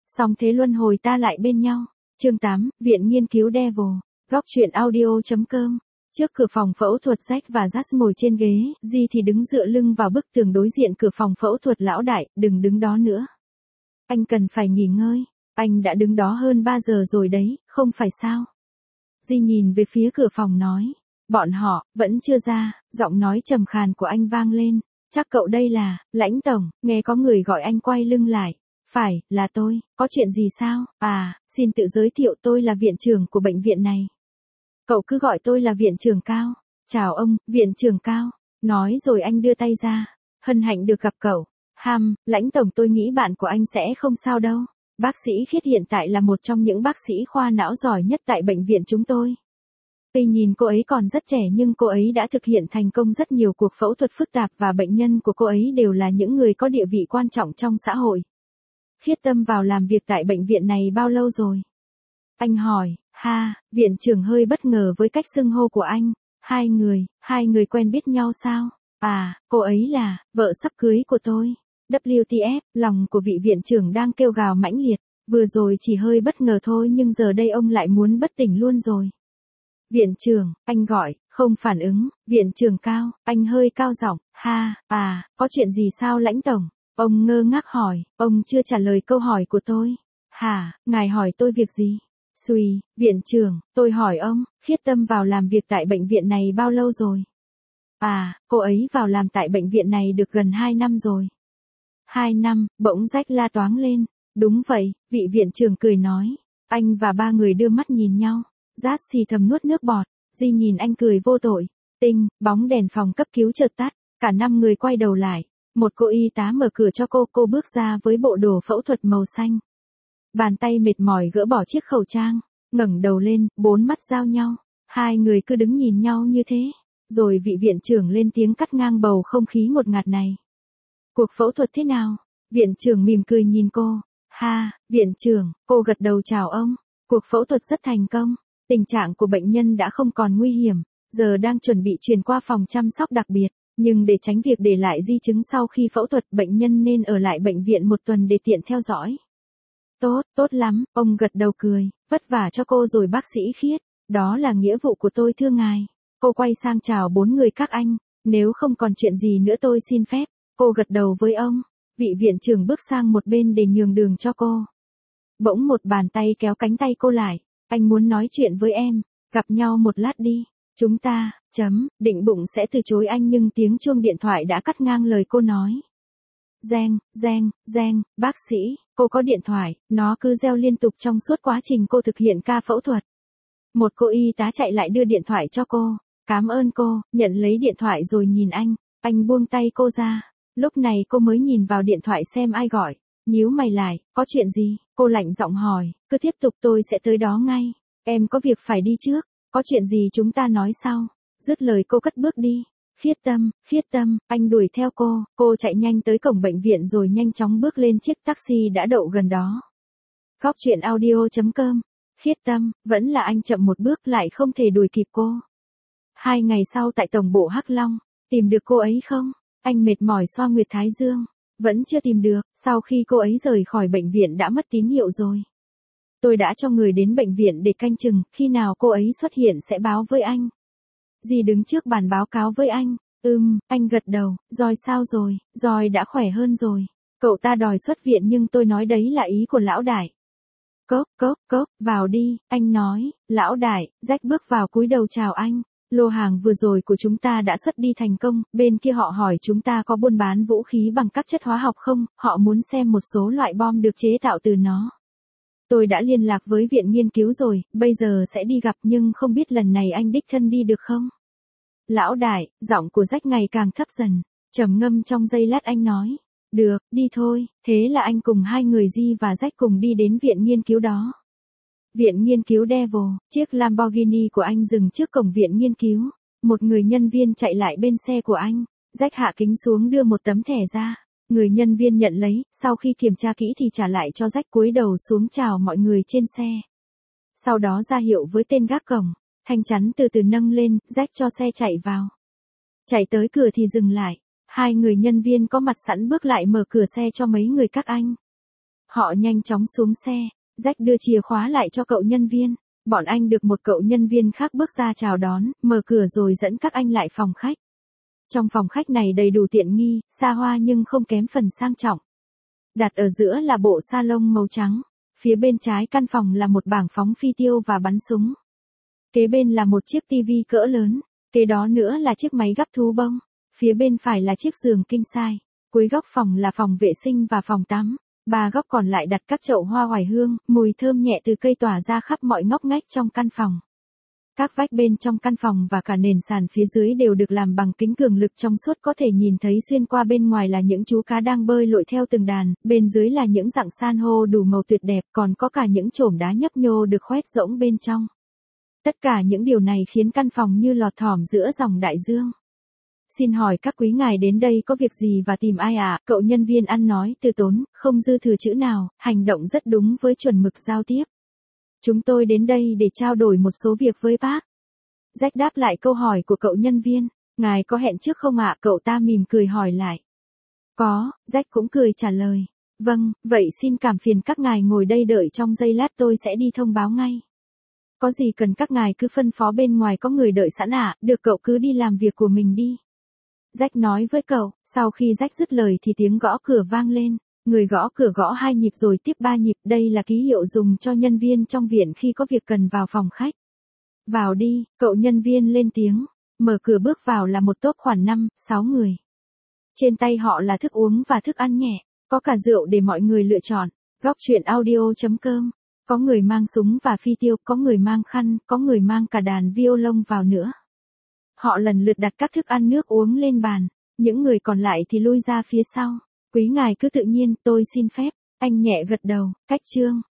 Song thế luân hồi ta lại bên nhau. Chương 8, Viện Nghiên cứu Devil. Góc truyện audio.com. Trước cửa phòng phẫu thuật, Jack và Jas ngồi trên ghế, Di thì đứng dựa lưng vào bức tường đối diện cửa phòng phẫu thuật. Lão đại, đừng đứng đó nữa. Anh cần phải nghỉ ngơi. Anh đã đứng đó hơn 3 giờ rồi đấy, không phải sao? Di nhìn về phía cửa phòng nói. Bọn họ, vẫn chưa ra. Giọng nói trầm khàn của anh vang lên. Chắc cậu đây là, Lãnh tổng. Nghe có người gọi anh quay lưng lại. Phải, là tôi, có chuyện gì sao? À, xin tự giới thiệu, tôi là viện trưởng của bệnh viện này. Cậu cứ gọi tôi là viện trưởng Cao. Chào ông, viện trưởng Cao. Nói rồi anh đưa tay ra. Hân hạnh được gặp cậu. Lãnh tổng, tôi nghĩ bạn của anh sẽ không sao đâu. Bác sĩ Khiết hiện tại là một trong những bác sĩ khoa não giỏi nhất tại bệnh viện chúng tôi. Tuy nhìn cô ấy còn rất trẻ nhưng cô ấy đã thực hiện thành công rất nhiều cuộc phẫu thuật phức tạp và bệnh nhân của cô ấy đều là những người có địa vị quan trọng trong xã hội. Khiết Tâm vào làm việc tại bệnh viện này bao lâu rồi? Anh hỏi. Viện trưởng hơi bất ngờ với cách xưng hô của anh. Hai người quen biết nhau sao? À, cô ấy là vợ sắp cưới của tôi. WTF, lòng của vị viện trưởng đang kêu gào mãnh liệt. Vừa rồi chỉ hơi bất ngờ thôi nhưng giờ đây ông lại muốn bất tỉnh luôn rồi. Viện trưởng, anh gọi, không phản ứng. Viện trưởng Cao, anh hơi cao giọng. Có chuyện gì sao Lãnh tổng? Ông ngơ ngác hỏi, ông chưa trả lời câu hỏi của tôi. Ngài hỏi tôi việc gì? Viện trưởng, tôi hỏi ông, Khiết Tâm vào làm việc tại bệnh viện này bao lâu rồi? Cô ấy vào làm tại bệnh viện này được gần 2 năm rồi. 2 năm, bỗng Jack la toáng lên. Đúng vậy, vị viện trưởng cười nói. Anh và 3 người đưa mắt nhìn nhau. Jas thì thầm nuốt nước bọt. Di nhìn anh cười vô tội. Bóng đèn phòng cấp cứu chợt tắt. Cả 5 người quay đầu lại. Một cô y tá mở cửa cho cô bước ra với bộ đồ phẫu thuật màu xanh. Bàn tay mệt mỏi gỡ bỏ chiếc khẩu trang, ngẩng đầu lên, 4 mắt giao nhau. 2 người cứ đứng nhìn nhau như thế. Rồi vị viện trưởng lên tiếng cắt ngang bầu không khí ngột ngạt này. Cuộc phẫu thuật thế nào? Viện trưởng mỉm cười nhìn cô. Viện trưởng, cô gật đầu chào ông. Cuộc phẫu thuật rất thành công. Tình trạng của bệnh nhân đã không còn nguy hiểm. Giờ đang chuẩn bị chuyển qua phòng chăm sóc đặc biệt. Nhưng để tránh việc để lại di chứng sau khi phẫu thuật, bệnh nhân nên ở lại bệnh viện 1 tuần để tiện theo dõi. Tốt lắm, ông gật đầu cười, vất vả cho cô rồi bác sĩ Khiết. Đó là nghĩa vụ của tôi thưa ngài. Cô quay sang chào 4 người các anh. Nếu không còn chuyện gì nữa tôi xin phép. Cô gật đầu với ông. Vị viện trưởng bước sang một bên để nhường đường cho cô. Bỗng một bàn tay kéo cánh tay cô lại. Anh muốn nói chuyện với em. Gặp nhau một lát đi. Chúng ta, định bụng sẽ từ chối anh nhưng tiếng chuông điện thoại đã cắt ngang lời cô nói. Reng, bác sĩ, cô có điện thoại, nó cứ reo liên tục trong suốt quá trình cô thực hiện ca phẫu thuật. Một cô y tá chạy lại đưa điện thoại cho cô. Cảm ơn cô, nhận lấy điện thoại rồi nhìn anh buông tay cô ra. Lúc này cô mới nhìn vào điện thoại xem ai gọi. Nhíu mày lại, có chuyện gì? Cô lạnh giọng hỏi, cứ tiếp tục tôi sẽ tới đó ngay. Em có việc phải đi trước. Có chuyện gì chúng ta nói sau. Dứt lời cô cất bước đi. Khiết Tâm, anh đuổi theo cô chạy nhanh tới cổng bệnh viện rồi nhanh chóng bước lên chiếc taxi đã đậu gần đó. Góc truyện audio.com. Khiết Tâm, vẫn là anh chậm một bước lại không thể đuổi kịp cô. 2 ngày sau tại tổng bộ Hắc Long, tìm được cô ấy không? Anh mệt mỏi xoa nguyệt thái dương. Vẫn chưa tìm được, sau khi cô ấy rời khỏi bệnh viện đã mất tín hiệu rồi. Tôi đã cho người đến bệnh viện để canh chừng, khi nào cô ấy xuất hiện sẽ báo với anh. Dì đứng trước bàn báo cáo với anh. Anh gật đầu. Rồi sao rồi? Rồi đã khỏe hơn rồi. Cậu ta đòi xuất viện nhưng tôi nói đấy là ý của lão đại. Cốc, vào đi, anh nói. Lão đại, Jack bước vào cúi đầu chào anh. Lô hàng vừa rồi của chúng ta đã xuất đi thành công, bên kia họ hỏi chúng ta có buôn bán vũ khí bằng các chất hóa học không, họ muốn xem một số loại bom được chế tạo từ nó. Tôi đã liên lạc với viện nghiên cứu rồi, bây giờ sẽ đi gặp nhưng không biết lần này anh đích thân đi được không? Lão đại, giọng của Jack ngày càng thấp dần, trầm ngâm trong giây lát anh nói. Được, đi thôi, thế là anh cùng 2 người Di và Jack cùng đi đến viện nghiên cứu đó. Viện nghiên cứu Devil, chiếc Lamborghini của anh dừng trước cổng viện nghiên cứu. Một người nhân viên chạy lại bên xe của anh. Jack hạ kính xuống đưa một tấm thẻ ra. Người nhân viên nhận lấy, sau khi kiểm tra kỹ thì trả lại cho Jack, cúi đầu xuống chào mọi người trên xe. Sau đó ra hiệu với tên gác cổng, thanh chắn từ từ nâng lên, Jack cho xe chạy vào. Chạy tới cửa thì dừng lại, 2 người nhân viên có mặt sẵn bước lại mở cửa xe cho mấy người các anh. Họ nhanh chóng xuống xe, Jack đưa chìa khóa lại cho cậu nhân viên. Bọn anh được một cậu nhân viên khác bước ra chào đón, mở cửa rồi dẫn các anh lại phòng khách. Trong phòng khách này đầy đủ tiện nghi, xa hoa nhưng không kém phần sang trọng. Đặt ở giữa là bộ salon màu trắng. Phía bên trái căn phòng là một bảng phóng phi tiêu và bắn súng. Kế bên là một chiếc tivi cỡ lớn. Kế đó nữa là chiếc máy gắp thú bông. Phía bên phải là chiếc giường king size. Cuối góc phòng là phòng vệ sinh và phòng tắm. 3 góc còn lại đặt các chậu hoa oải hương, mùi thơm nhẹ từ cây tỏa ra khắp mọi ngóc ngách trong căn phòng. Các vách bên trong căn phòng và cả nền sàn phía dưới đều được làm bằng kính cường lực trong suốt, có thể nhìn thấy xuyên qua. Bên ngoài là những chú cá đang bơi lội theo từng đàn, bên dưới là những rặng san hô đủ màu tuyệt đẹp, còn có cả những chổm đá nhấp nhô được khoét rỗng bên trong. Tất cả những điều này khiến căn phòng như lọt thỏm giữa dòng đại dương. Xin hỏi các quý ngài đến đây có việc gì và tìm ai ạ? Cậu nhân viên ăn nói từ tốn, không dư thừa chữ nào, hành động rất đúng với chuẩn mực giao tiếp. Chúng tôi đến đây để trao đổi một số việc với bác. Jack đáp lại câu hỏi của cậu nhân viên. Ngài có hẹn trước không ạ? Cậu ta mỉm cười hỏi lại. Có, Jack cũng cười trả lời. Vâng, vậy xin cảm phiền các ngài ngồi đây đợi trong giây lát, tôi sẽ đi thông báo ngay. Có gì cần các ngài cứ phân phó, bên ngoài có người đợi sẵn ạ. Được, cậu cứ đi làm việc của mình đi. Jack nói với cậu. Sau khi Jack dứt lời thì tiếng gõ cửa vang lên. Người gõ cửa gõ 2 nhịp rồi tiếp 3 nhịp. Đây là ký hiệu dùng cho nhân viên trong viện khi có việc cần vào phòng khách. Vào đi, cậu nhân viên lên tiếng. Mở cửa bước vào là một tốp khoảng 5-6 người. Trên tay họ là thức uống và thức ăn nhẹ. Có cả rượu để mọi người lựa chọn. Góc chuyện audio.com. Có người mang súng và phi tiêu, có người mang khăn, có người mang cả đàn violon vào nữa. Họ lần lượt đặt các thức ăn nước uống lên bàn. Những người còn lại thì lui ra phía sau. Quý ngài cứ tự nhiên, tôi xin phép. Anh nhẹ gật đầu. Cách chương.